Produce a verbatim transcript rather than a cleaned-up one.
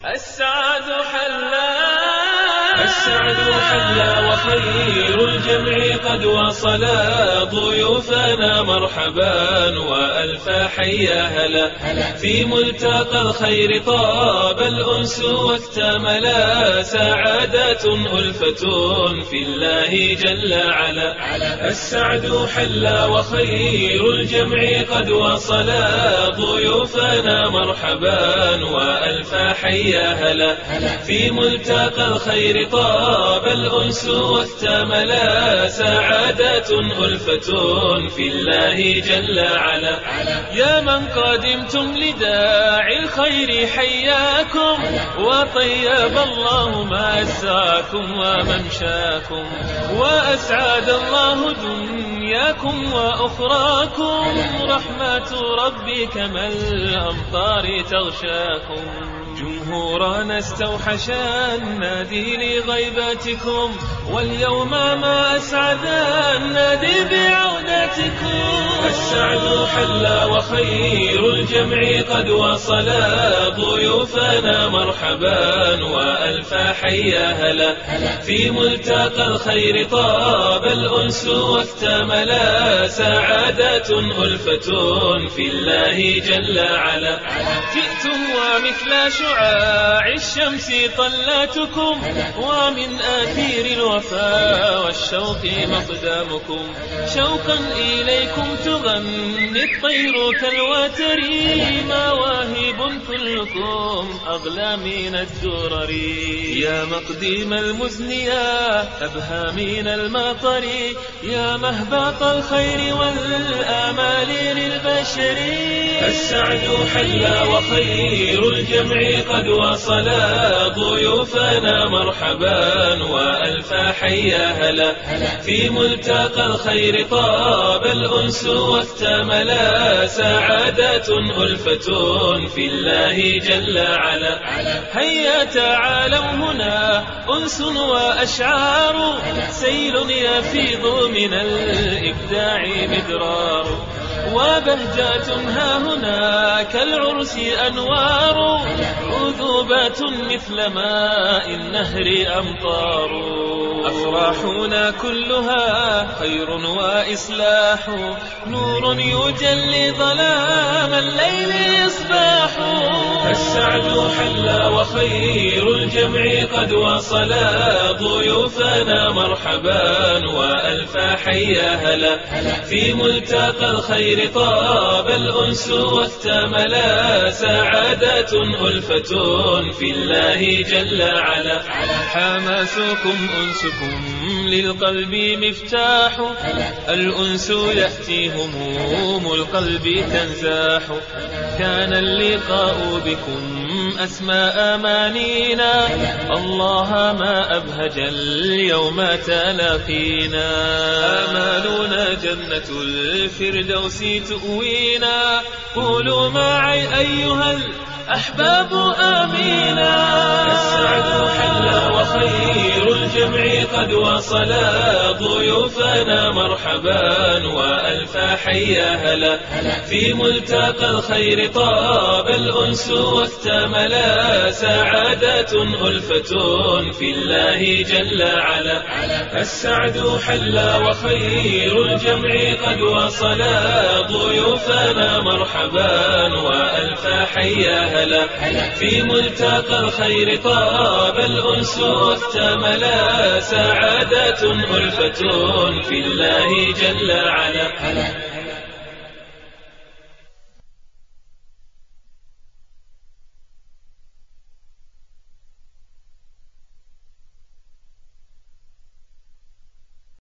السعد حلا السعد حلا وخير الجمع قد وصلا ضيوفنا مرحبا وألف حيا هلا في ملتقى الخير طاب الأنس واكتملا سعادة ألفة في الله جل علا. السعد حلا وخير الجمع قد وصلا ضيوفنا مرحبا وألف حيا هلا في ملتقى الخير طاب الأنس واكتملا سعادة ألفة في الله جل علا. يا من قدمتم لداعي الخير حياكم وطيب الله مساكم وممشاكم وأسعد الله دنياكم وأخراكم رحمة ربي كما الأمطار تغشاكم. جمهورنا استوحش النادي لغيبتكم واليوم ما أسعد النادي بعودتكم. السعد حلا وخير الجمع قد وصلا ضيوفنا مرحبا وألف حيا هلا في ملتقى الخير طاب الأنس واكتملا سعادة ألفة في الله جل علا. جئتم ومثل شعاع الشمس طلاتكم ومن آثير الوفاء والشوق مقدامكم شوقا إليكم تغني الطير كالوتر مواهب كلكم أغلى من الدرر. يا مقديم المزن يا أبهى من المطر يا مهبط الخير والآمال للبشر. السعد حلا وخير الجمع قد وصلا ضيوفنا مرحبا وألف حيا هلا في ملتقى الخير طاب الأنس واكتملا سعادة ألفة في الله جل علا. هيا تعالوا هنا أنس وأشعار سيل يفيض من الإبداع مدرار وبهجات ها هنا كالعرس أنوار عذوبات مثل ماء النهر أمطار. أفراحنا كلها خير وإصلاح نور يجلي ظلام الليل إصباح. السعد حلا وخير الجمع قد وصلا ضيوفنا مرحبا وألف حيا هلا في ملتقى الخير طاب الأنس واكتملا سعادة ألفة في الله جل علا. حماسكم أنسكم للقلب مفتاح الأنس يأتي هموم القلب تنزاح. كان اللقاء بكم أسمى أمانينا الله ما أبهج اليوم تلاقينا. آمالنا جنة الفردوس تؤوينا قولوا معي أيها الأحباب آمينا. السعد حلا وخير الجمع قد وصلا ضيوفنا مرحبا وألف حيا هلا في ملتقى الخير طاب الأنس واكتملا سعادة ألفة في الله جل علا. السعد حلا وخير الجمع قد وصلا ضيوفنا مرحبا وألف حيا هلا في ملتقى الخير طاب الأنس واكتملا سعادة ألفة في الله جل علا.